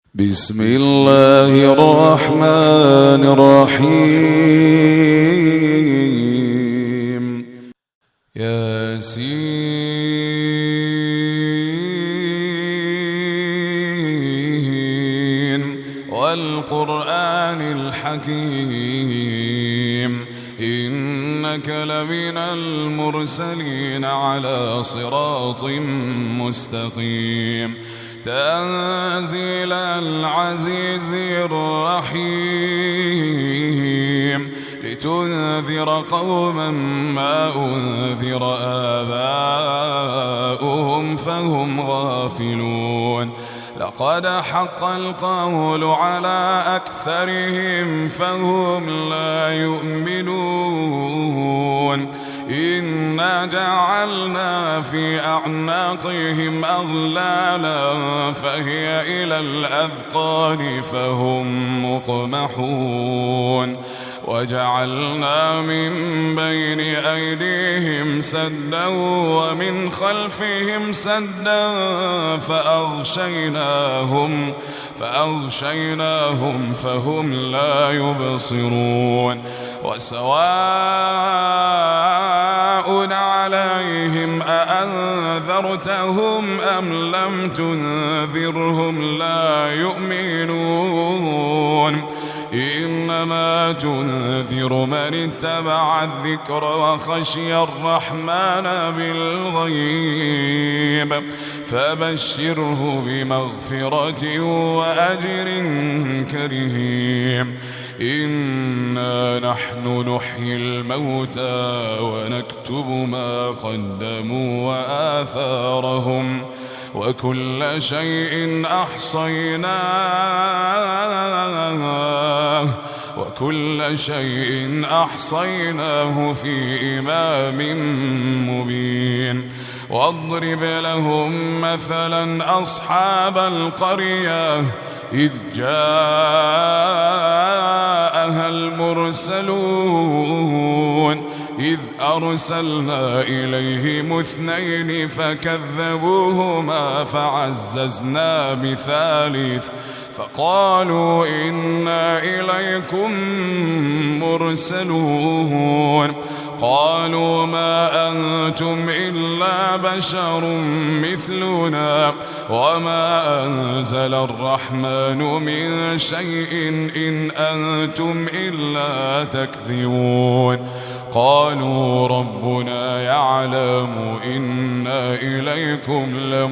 بسم الله الرحمن الرحيم. ياسين والقرآن الحكيم إنك لمن المرسلين على صراط مستقيم تنزيل العزيز الرحيم لتنذر قوما ما أنذر آباؤهم فهم غافلون لقد حق القول على أكثرهم فهم لا يؤمنون إنا جعلنا في أعناقهم أغلالا فهي إلى الأذقان فهم مقمحون وجعلنا من بين أيديهم سدا ومن خلفهم سدا فأغشيناهم فهم لا يبصرون وسواء عليهم أأنذرتهم أم لم تنذرهم لا يؤمنون إنما تنذر من اتبع الذكر وخشي الرحمن بالغيب فبشره بمغفرة وأجر كريم إنا نحن نحيي الموتى ونكتب ما قدموا وآثارهم وكل شيء أحصيناه في إمام مبين واضرب لهم مثلا أصحاب القرية إذ جاءها المرسلون إذ أرسلنا إليهم 2 فكذبوهما فعززنا بثالث فقالوا إنا إليكم مرسلون قالوا ما أنتم إلا بشر مثلنا وما أنزل الرحمن من شيء إن أنتم إلا تكذبون قالوا ربنا يعلم إنا إليكم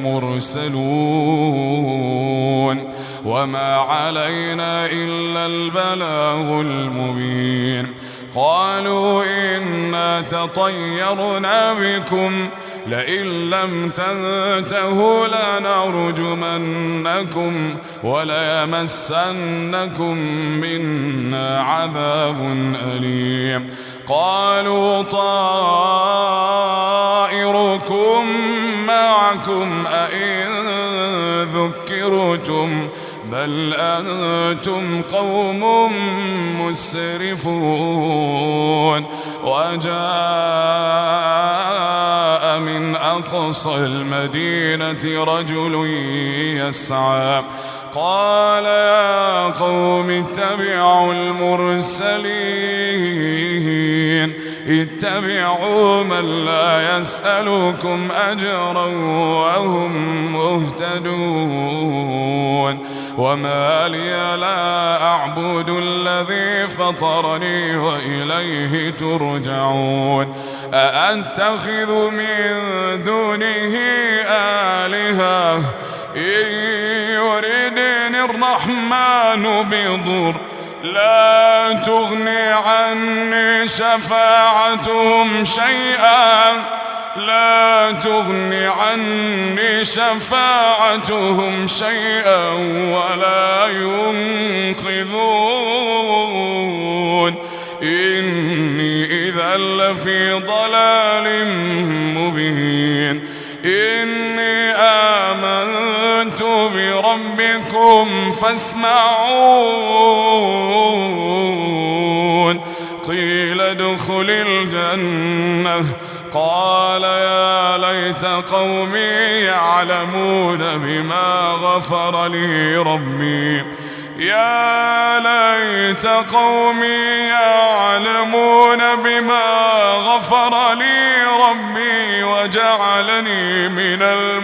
لمرسلون وما علينا إلا البلاغ المبين قالوا إنا تطيرنا بكم لئن لم تنتهوا لنرجمنكم وليمسنكم منا عذاب أليم قالوا طائركم معكم أئن ذكرتم بل أنتم قوم مسرفون وجاء من أقصى المدينة رجل يسعى قال يا قوم اتبعوا المرسلين اتبعوا من لا يسألكم أجرا وهم مهتدون وما لي لا أعبد الذي فطرني وإليه ترجعون أأتخذ من دونه آلهة إن يردني الرحمن بضر لا تغني عني شفاعتهم شيئا ولا ينقذون إني إذا لفي ضلال مبين إني آمنت بربكم فاسمعون قيل ادخل الجنة قال يا ليت قومي يعلمون بما غفر لي ربي يا ليت قومي يعلمون بما غفر لي ربي وجعلني من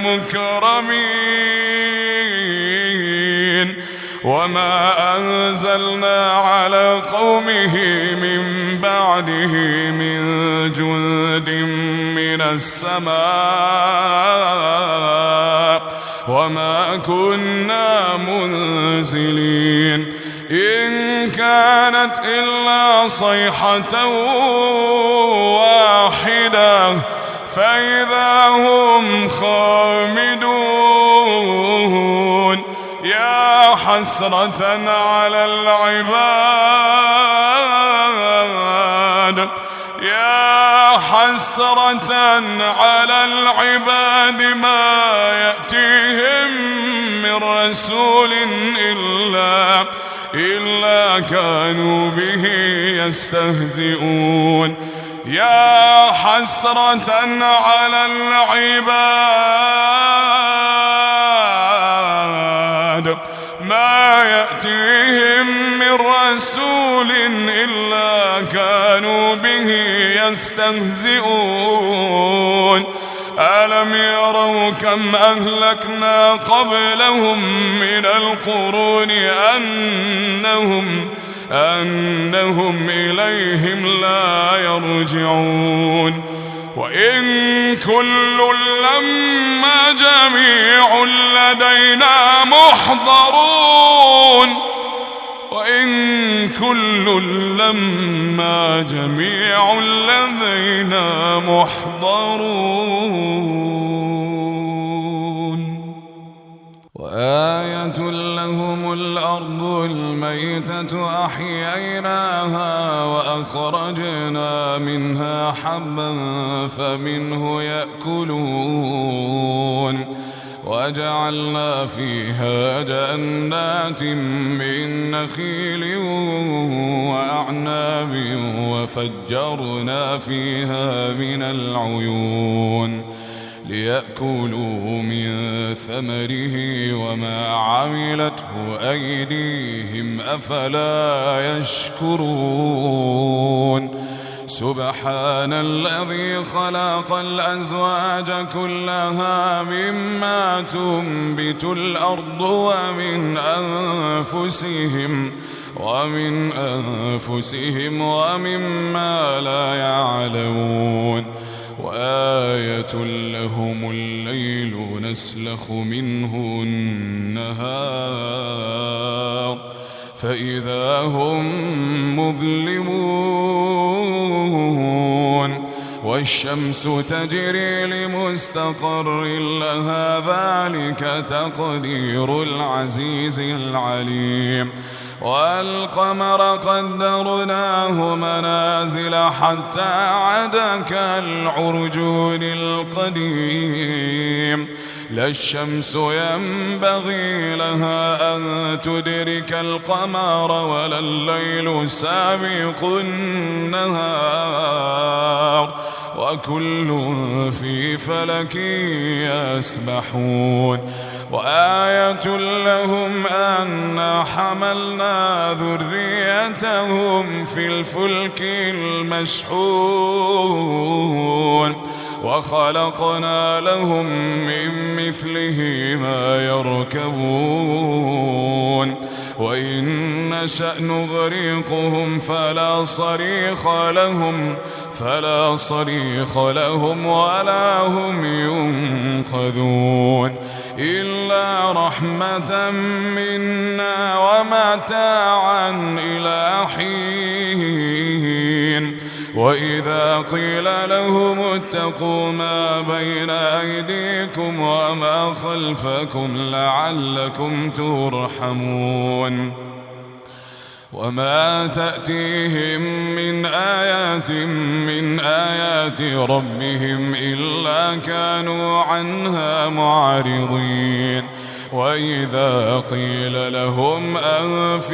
المكرمين وما أنزلنا على قومه من بعده من جند من السماء وما كنا منزلين إن كانت إلا صيحة واحدة فإذا هم خامدون يا حسرة على العباد يا حسرة على العباد ما يأتيهم من رسول إلا كانوا به يستهزئون يا حسرة على العباد ما يأتيهم من رسول إلا كانوا به يستهزئون ألم يروا كم أهلكنا قبلهم من القرون أنهم إليهم لا يرجعون وإن كل لما جميع لدينا محضرون وإن كل لما جميع لدينا محضرون وآية لهم الأرض الميتة أحييناها وأخرجنا منها حبا فمنه يأكلون وجعلنا فيها جنات من نخيل وأعناب وفجرنا فيها من العيون ليأكلوا من ثمره وما عملته أيديهم أفلا يشكرون سبحان الذي خلق الأزواج كلها مما تنبت الأرض ومن أنفسهم ومما لا يعلمون وآية لهم الليل نسلخ منه النهار فإذا هم مظلمون والشمس تجري لمستقر لها ذلك تقدير العزيز العليم والقمر قدرناه منازل حتى عاد كالعرجون القديم لا الشمس ينبغي لها أن تدرك القمر ولا الليل سابق النهار وكل في فلك يسبحون وآية لهم أنا حملنا ذريتهم في الفلك المشحون وخلقنا لهم من مثله ما يركبون وإن نشأ نغرقهم فلا صريخ لهم ولا هم ينقذون إلا رحمة منا ومتاعا إلى حين وإذا قيل لهم اتقوا ما بين أيديكم وما خلفكم لعلكم ترحمون وما تأتيهم من آيات ربهم إلا كانوا عنها معرضين وإذا قيل لهم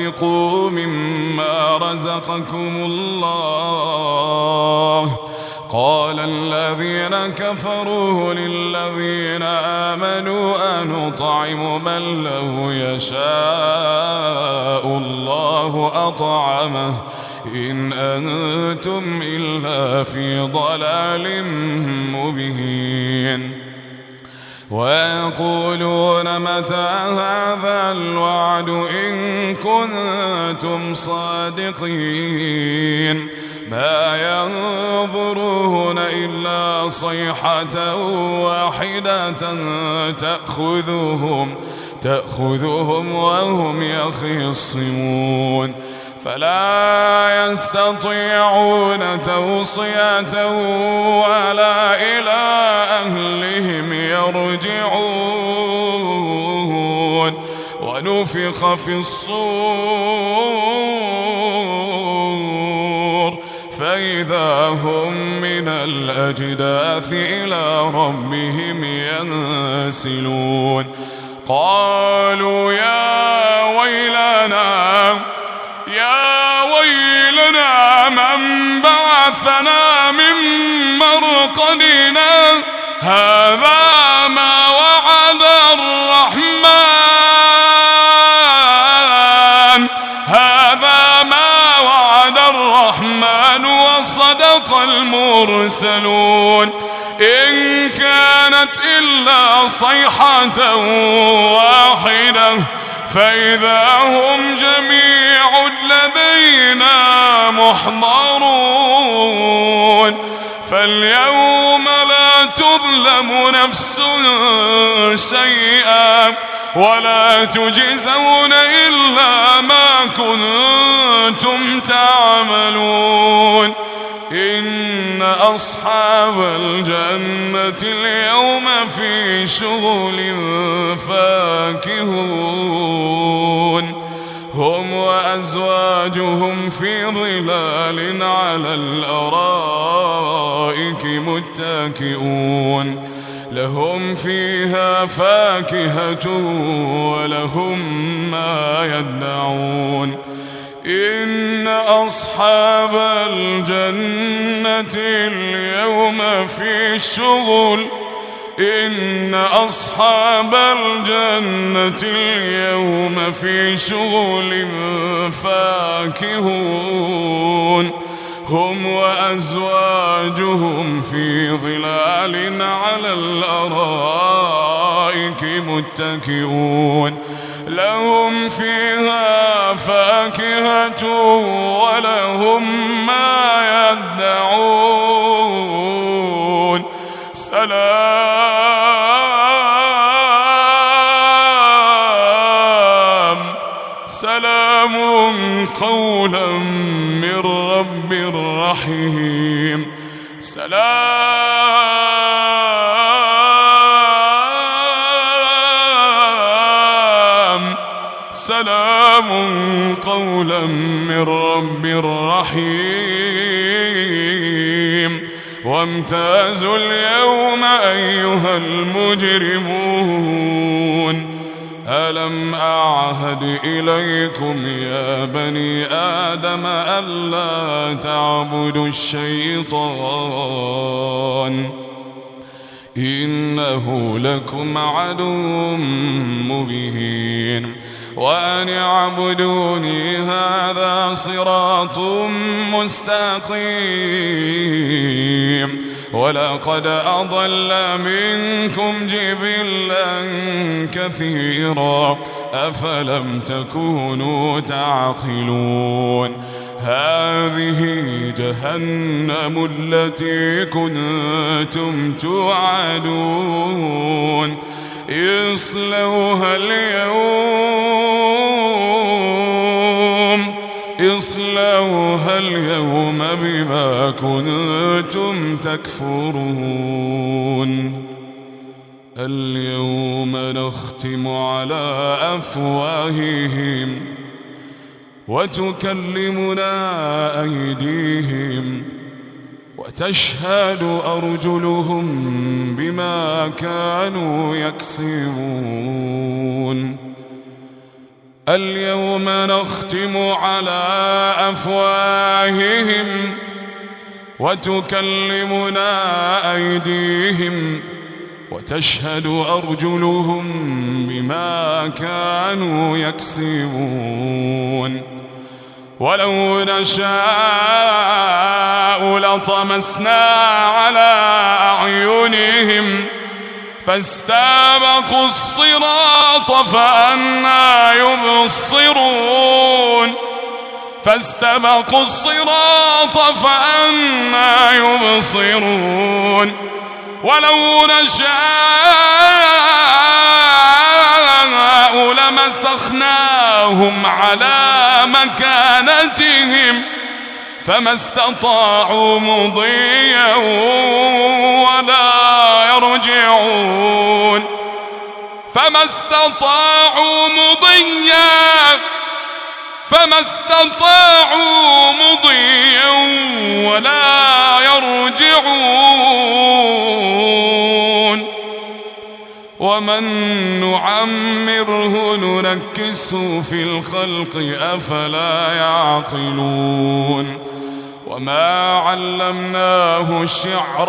أنفقوا مما رزقكم الله قال الذين كفروا للذين آمنوا أنطعم من لو يشاء الله أطعمه إن أنتم إلا في ضلال مبين ويقولون متى هذا الوعد إن كنتم صادقين ما ينظرون إلا صيحة واحدة تأخذهم وهم يخصمون فلا يستطيعون توصية ولا إلى أهلهم يرجعون ونفخ في الصور فإذا هم من الأجداث إلى ربهم ينسلون قالوا يا ويلنا من بعثنا من مرقدنا هذا ما وعد الرحمن وصدق المرسلون إن كانت إلا صيحة واحدة فإذا هم جميع لدينا محضرون فاليوم لا تظلم نفس شيئا ولا تجزون إلا ما كنتم تعملون إن أصحاب الجنة اليوم في شغل فاكهون هم وأزواجهم في ظلال على الأرائك متكئون لهم فيها فاكهة ولهم ما يدعون إن أصحاب الجنة اليوم في شغل إن أصحاب الجنة اليوم في شغل فاكهون هم وأزواجهم في ظلال على الأرائك متكئون لهم فيها فاكهة ولهم ما يدعون سلام قولا من رب رحيم سلام قولا من رب رحيم وامتازوا اليوم أيها المجرمون ألم أعهد إليكم يا بني آدم ألا تعبدوا الشيطان إنه لكم عدو مبين وأن اعبدوني هذا صراط مستقيم ولقد أضل منكم جبلا كثيرا أفلم تكونوا تعقلون هذه جهنم التي كنتم توعدون اصلوها اليوم بما كنتم تكفرون اليوم نختم على أفواههم وتكلمنا أيديهم وتشهد أرجلهم بما كانوا يكسبون اليوم نختم على أفواههم وتكلمنا أيديهم وتشهد أرجلهم بما كانوا يكسبون ولو نشاء لطمسنا على أعينهم فاستبقوا الصراط فأنى يبصرون ولو نشاء لمسخناهم على مكانتهم فما استطاعوا مضيا ولا يرجعون فما استطاعوا مضيا ولا يرجعون ومن نعمره ننكسه في الخلق أفلا يعقلون وما علمناه الشعر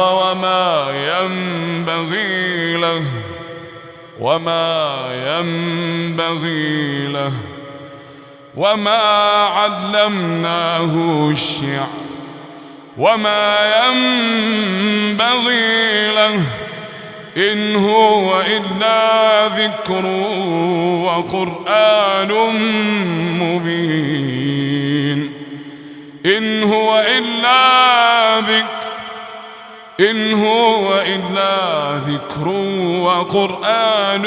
وما ينبغي له إن هو إلا ذكر وقرآن مبين إن هو إلا ذكر وقرآن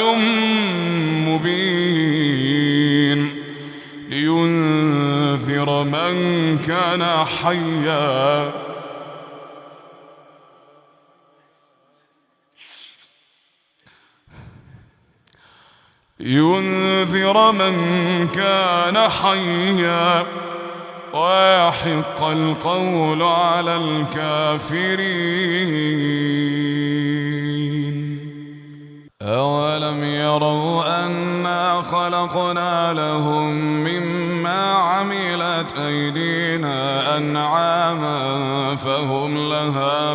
مبين لينذر من كان حيا ويحق القول على الكافرين أولم يروا أنا خلقنا لهم مما عملت أيدينا أنعاما فهم لها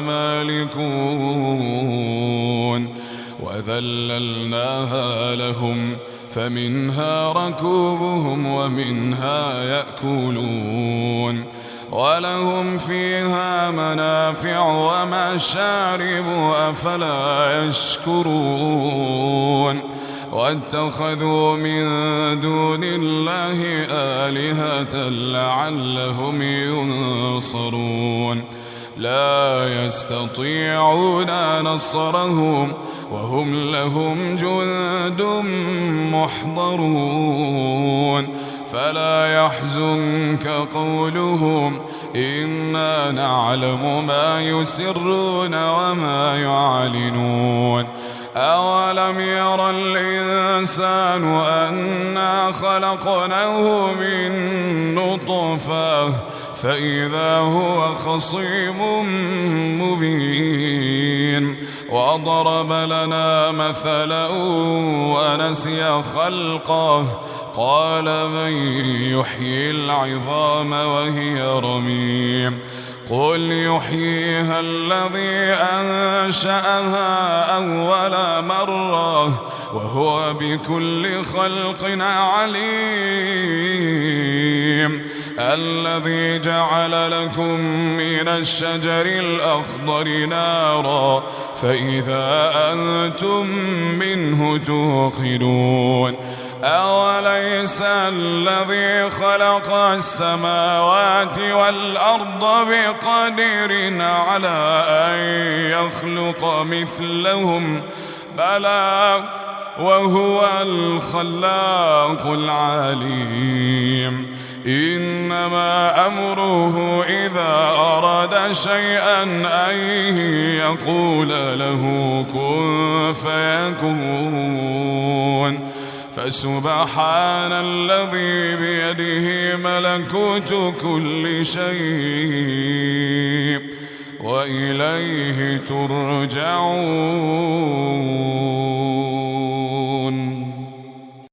مالكون وذللناها لهم فمنها ركوبهم ومنها يأكلون ولهم فيها منافع ومشارب أفلا يشكرون واتخذوا من دون الله آلهة لعلهم ينصرون لا يستطيعون نصرهم وهم لهم جند محضرون فلا يحزنك قولهم إنا نعلم ما يسرون وما يعلنون أولم ير الإنسان أنا خلقناه من نطفة فإذا هو خصيم مبين وضرب لنا مثلا ونسي خلقه قال من يحيي العظام وهي رميم قل يحييها الذي أنشأها أول مرة وهو بكل خلق عليم الذي جعل لكم من الشجر الأخضر نارا فإذا أنتم منه توقدون أوليس الذي خلق السماوات والأرض بقادر على أن يخلق مثلهم بلى وهو الخلاق العليم إنما أمره إذا أراد شيئا أن يقول له كن فيكون فسبحان الذي بيده ملكوت كل شيء وإليه ترجعون.